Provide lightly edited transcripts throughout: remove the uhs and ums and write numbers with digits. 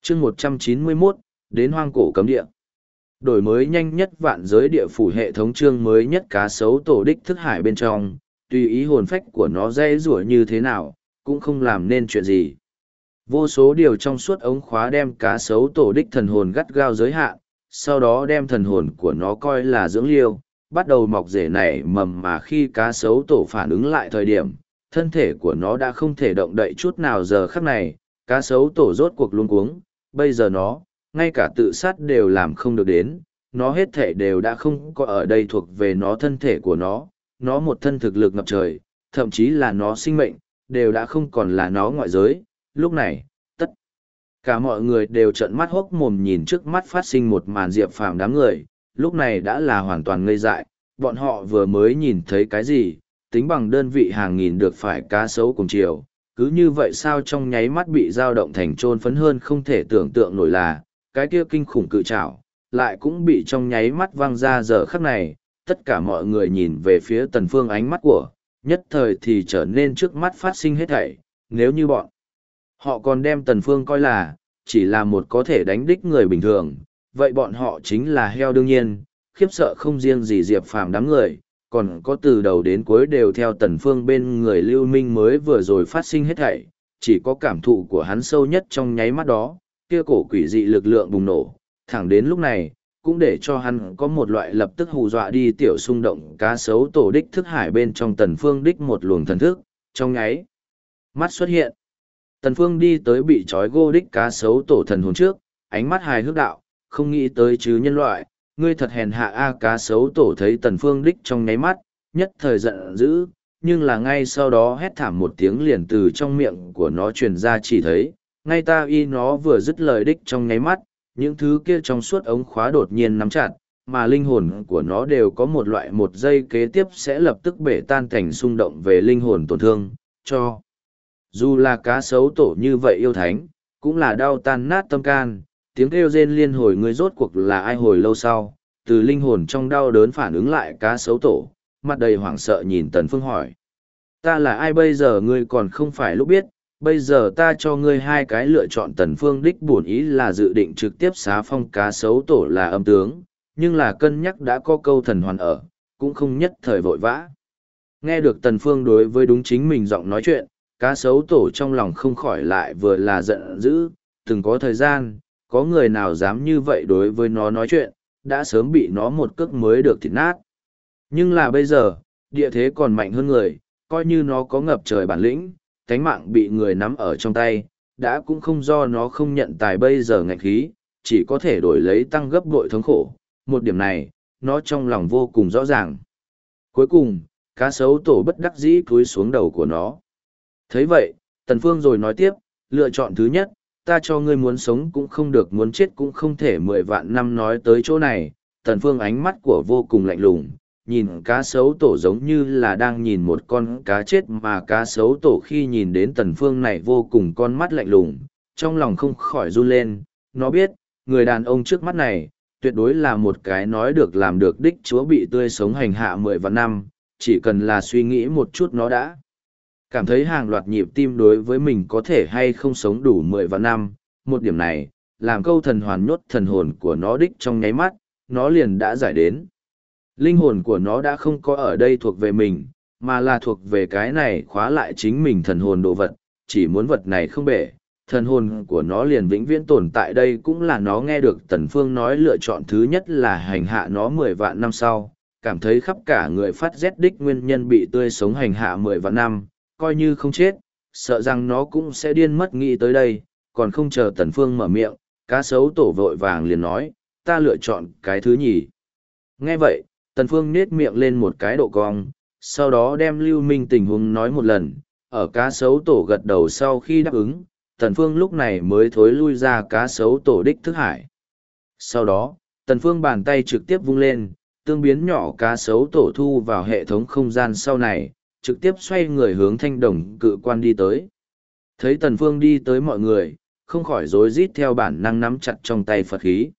chương 191, đến hoang cổ cấm địa. Đổi mới nhanh nhất vạn giới địa phủ hệ thống chương mới nhất cá sấu tổ đích thức hải bên trong, tùy ý hồn phách của nó dây rủa như thế nào, cũng không làm nên chuyện gì. Vô số điều trong suốt ống khóa đem cá sấu tổ đích thần hồn gắt gao giới hạn, sau đó đem thần hồn của nó coi là dưỡng liêu, bắt đầu mọc rễ nảy mầm mà khi cá sấu tổ phản ứng lại thời điểm, thân thể của nó đã không thể động đậy chút nào giờ khắc này, cá sấu tổ rốt cuộc luống cuống, bây giờ nó, ngay cả tự sát đều làm không được đến, nó hết thể đều đã không có ở đây thuộc về nó thân thể của nó một thân thực lực ngập trời, thậm chí là nó sinh mệnh, đều đã không còn là nó ngoại giới, lúc này, tất cả mọi người đều trợn mắt hốc mồm nhìn trước mắt phát sinh một màn Diệp Phàm đám người, lúc này đã là hoàn toàn ngây dại, bọn họ vừa mới nhìn thấy cái gì, tính bằng đơn vị hàng nghìn được phải cá sấu cùng chiều, cứ như vậy sao trong nháy mắt bị dao động thành trôn phấn hơn không thể tưởng tượng nổi là, cái kia kinh khủng cự trảo, lại cũng bị trong nháy mắt văng ra giờ khắc này, tất cả mọi người nhìn về phía Tần Phương ánh mắt của, nhất thời thì trở nên trước mắt phát sinh hết thảy, nếu như bọn họ còn đem Tần Phương coi là, chỉ là một có thể đánh đích người bình thường, vậy bọn họ chính là heo đương nhiên, khiếp sợ không riêng gì Diệp Phàm đám người, còn có từ đầu đến cuối đều theo Tần Phương bên người Lưu Minh mới vừa rồi phát sinh hết thảy, chỉ có cảm thụ của hắn sâu nhất trong nháy mắt đó, kia cổ quỷ dị lực lượng bùng nổ, thẳng đến lúc này, cũng để cho hắn có một loại lập tức hù dọa đi tiểu xung động cá sấu tổ đích thức hải bên trong Tần Phương đích một luồng thần thức, trong nháy mắt xuất hiện. Tần Phương đi tới bị trói gô đích cá sấu tổ thần hồn trước, ánh mắt hài hước đạo, không nghĩ tới chứ nhân loại, ngươi thật hèn hạ a cá sấu tổ thấy Tần Phương đích trong nháy mắt, nhất thời giận dữ, nhưng là ngay sau đó hét thảm một tiếng liền từ trong miệng của nó truyền ra chỉ thấy, ngay ta y nó vừa dứt lời đích trong nháy mắt, những thứ kia trong suốt ống khóa đột nhiên nắm chặt, mà linh hồn của nó đều có một loại một giây kế tiếp sẽ lập tức bể tan thành xung động về linh hồn tổn thương, cho. Dù là cá sấu tổ như vậy yêu thánh, cũng là đau tan nát tâm can, tiếng kêu rên liên hồi người rốt cuộc là ai hồi lâu sau, từ linh hồn trong đau đớn phản ứng lại cá sấu tổ, mặt đầy hoảng sợ nhìn Tần Phương hỏi. Ta là ai bây giờ ngươi còn không phải lúc biết, bây giờ ta cho ngươi hai cái lựa chọn. Tần Phương đích bổn ý là dự định trực tiếp xá phong cá sấu tổ là âm tướng, nhưng là cân nhắc đã có câu thần hoàn ở, cũng không nhất thời vội vã. Nghe được Tần Phương đối với đúng chính mình giọng nói chuyện, cá sấu tổ trong lòng không khỏi lại vừa là giận dữ, từng có thời gian, có người nào dám như vậy đối với nó nói chuyện, đã sớm bị nó một cước mới được thịt nát. Nhưng là bây giờ, địa thế còn mạnh hơn người, coi như nó có ngập trời bản lĩnh, tánh mạng bị người nắm ở trong tay, đã cũng không do nó không nhận tài bây giờ ngạch khí, chỉ có thể đổi lấy tăng gấp bội thống khổ. Một điểm này, nó trong lòng vô cùng rõ ràng. Cuối cùng, cá sấu tổ bất đắc dĩ cúi xuống đầu của nó. Thấy vậy, Tần Phương rồi nói tiếp, lựa chọn thứ nhất, ta cho ngươi muốn sống cũng không được muốn chết cũng không thể 10 vạn năm nói tới chỗ này. Tần Phương ánh mắt của vô cùng lạnh lùng, nhìn cá sấu tổ giống như là đang nhìn một con cá chết mà cá sấu tổ khi nhìn đến Tần Phương này vô cùng con mắt lạnh lùng, trong lòng không khỏi run lên, nó biết, người đàn ông trước mắt này, tuyệt đối là một cái nói được làm được đích chúa bị tươi sống hành hạ 10 vạn năm, chỉ cần là suy nghĩ một chút nó đã cảm thấy hàng loạt nhịp tim đối với mình có thể hay không sống đủ 10 vạn năm, một điểm này, làm câu thần hoàn nhốt thần hồn của nó đích trong nháy mắt, nó liền đã giải đến. Linh hồn của nó đã không có ở đây thuộc về mình, mà là thuộc về cái này khóa lại chính mình thần hồn đồ vật, chỉ muốn vật này không bể, thần hồn của nó liền vĩnh viễn tồn tại đây cũng là nó nghe được Tần Phương nói lựa chọn thứ nhất là hành hạ nó 10 vạn năm sau, cảm thấy khắp cả người phát rét đích nguyên nhân bị tươi sống hành hạ 10 vạn năm, coi như không chết, sợ rằng nó cũng sẽ điên mất nghĩ tới đây, còn không chờ Tần Phương mở miệng, cá sấu tổ vội vàng liền nói, ta lựa chọn cái thứ nhì. Nghe vậy, Tần Phương nết miệng lên một cái độ cong, sau đó đem Lưu Minh tình huống nói một lần, ở cá sấu tổ gật đầu sau khi đáp ứng, Tần Phương lúc này mới thối lui ra cá sấu tổ đích thức hải. Sau đó, Tần Phương bàn tay trực tiếp vung lên, tương biến nhỏ cá sấu tổ thu vào hệ thống không gian sau này, trực tiếp xoay người hướng thanh đồng cự quan đi tới. Thấy Tần Phương đi tới mọi người, không khỏi rối rít theo bản năng nắm chặt trong tay Phật khí.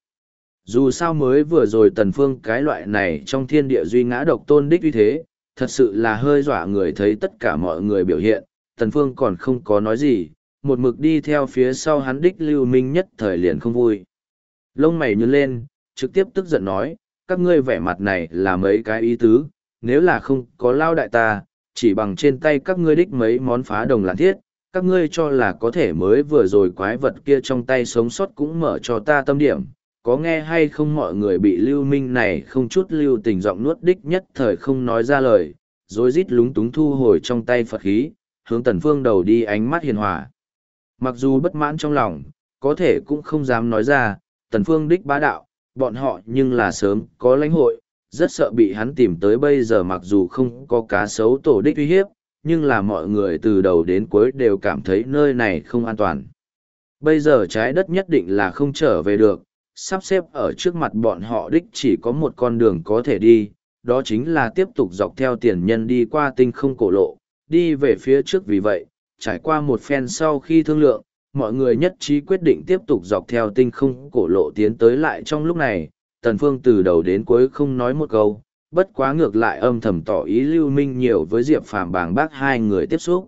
Dù sao mới vừa rồi Tần Phương cái loại này trong thiên địa duy ngã độc tôn đích uy thế, thật sự là hơi dọa người thấy tất cả mọi người biểu hiện, Tần Phương còn không có nói gì, một mực đi theo phía sau hắn đích Lưu Minh nhất thời liền không vui. Lông mày nhướng lên, trực tiếp tức giận nói, các ngươi vẻ mặt này là mấy cái ý tứ, nếu là không có lao đại ta, chỉ bằng trên tay các ngươi đích mấy món phá đồng lạn thiết, các ngươi cho là có thể mới vừa rồi quái vật kia trong tay sống sót cũng mở cho ta tâm điểm, có nghe hay không? Mọi người bị Lưu Minh này không chút lưu tình giọng nuốt đích nhất thời không nói ra lời, rối rít lúng túng thu hồi trong tay Phật khí, hướng Tần Phương đầu đi ánh mắt hiền hòa. Mặc dù bất mãn trong lòng, có thể cũng không dám nói ra, Tần Phương đích bá đạo, bọn họ nhưng là sớm có lãnh hội, rất sợ bị hắn tìm tới bây giờ. Mặc dù không có cá sấu tổ đích uy hiếp, nhưng là mọi người từ đầu đến cuối đều cảm thấy nơi này không an toàn. Bây giờ trái đất nhất định là không trở về được, sắp xếp ở trước mặt bọn họ đích chỉ có một con đường có thể đi, đó chính là tiếp tục dọc theo tiền nhân đi qua tinh không cổ lộ, đi về phía trước. Vì vậy, trải qua một phen sau khi thương lượng, mọi người nhất trí quyết định tiếp tục dọc theo tinh không cổ lộ tiến tới. Lại trong lúc này, Tần Phương từ đầu đến cuối không nói một câu, bất quá ngược lại âm thầm tỏ ý Lưu Minh nhiều với Diệp Phàm bàng bác hai người tiếp xúc.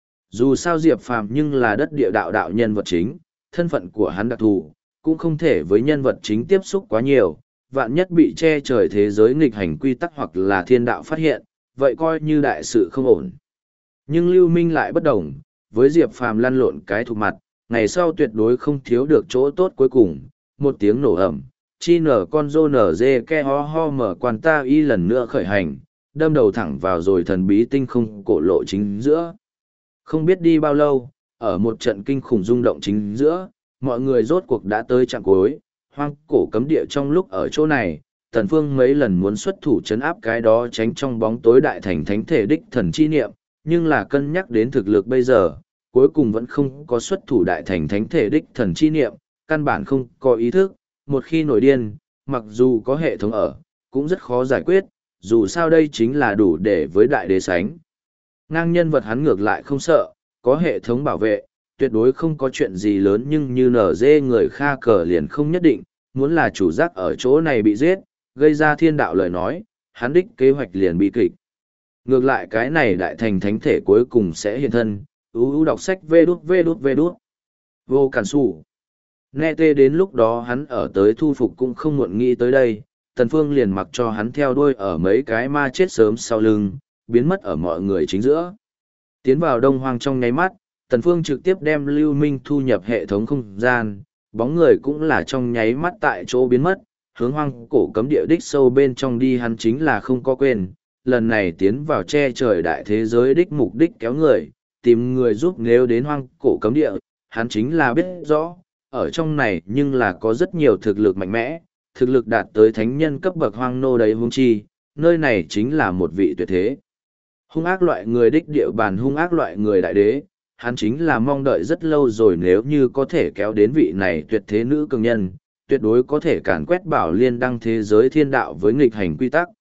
Dù sao Diệp Phàm nhưng là đất địa đạo đạo nhân vật chính, thân phận của hắn đặc thù, cũng không thể với nhân vật chính tiếp xúc quá nhiều, vạn nhất bị che trời thế giới nghịch hành quy tắc hoặc là thiên đạo phát hiện, vậy coi như đại sự không ổn. Nhưng Lưu Minh lại bất đồng, với Diệp Phàm lăn lộn cái thuộc mặt, ngày sau tuyệt đối không thiếu được chỗ tốt. Cuối cùng, một tiếng nổ ầm, chi nở con rô nở dê ke ho ho mở quan ta y lần nữa khởi hành, đâm đầu thẳng vào rồi thần bí tinh không cổ lộ chính giữa. Không biết đi bao lâu, ở một trận kinh khủng rung động chính giữa, mọi người rốt cuộc đã tới trạm cuối, hoang cổ cấm địa. Trong lúc ở chỗ này, Tần Phương mấy lần muốn xuất thủ chấn áp cái đó tránh trong bóng tối đại thành thánh thể đích thần chi niệm, nhưng là cân nhắc đến thực lực bây giờ, cuối cùng vẫn không có xuất thủ đại thành thánh thể đích thần chi niệm, căn bản không có ý thức. Một khi nổi điên, mặc dù có hệ thống ở, cũng rất khó giải quyết, dù sao đây chính là đủ để với đại đế sánh ngang nhân vật. Hắn ngược lại không sợ, có hệ thống bảo vệ, tuyệt đối không có chuyện gì lớn. Nhưng như nở dê người Kha cờ liền không nhất định, muốn là chủ giác ở chỗ này bị giết, gây ra thiên đạo lời nói, hắn đích kế hoạch liền bị kịch. Ngược lại cái này đại thành thánh thể cuối cùng sẽ hiện thân. Đọc sách vê đút vô cản sủ. Nghe tê đến lúc đó hắn ở tới thu phục cũng không muộn. Nghĩ tới đây, Tần Phương liền mặc cho hắn theo đuôi ở mấy cái ma chết sớm sau lưng, biến mất ở mọi người chính giữa. Tiến vào đông hoang trong nháy mắt, Tần Phương trực tiếp đem Lưu Minh thu nhập hệ thống không gian, bóng người cũng là trong nháy mắt tại chỗ biến mất, hướng hoang cổ cấm địa đích sâu bên trong đi. Hắn chính là không có quên, lần này tiến vào che trời đại thế giới đích mục đích kéo người, tìm người giúp. Nếu đến hoang cổ cấm địa, hắn chính là biết rõ, ở trong này nhưng là có rất nhiều thực lực mạnh mẽ, thực lực đạt tới thánh nhân cấp bậc hoang nô đấy. Huống chi, nơi này chính là một vị tuyệt thế hung ác loại người đích địa bàn, hung ác loại người đại đế. Hắn chính là mong đợi rất lâu rồi, nếu như có thể kéo đến vị này tuyệt thế nữ cường nhân, tuyệt đối có thể càn quét Bảo Liên Đăng thế giới thiên đạo với nghịch hành quy tắc.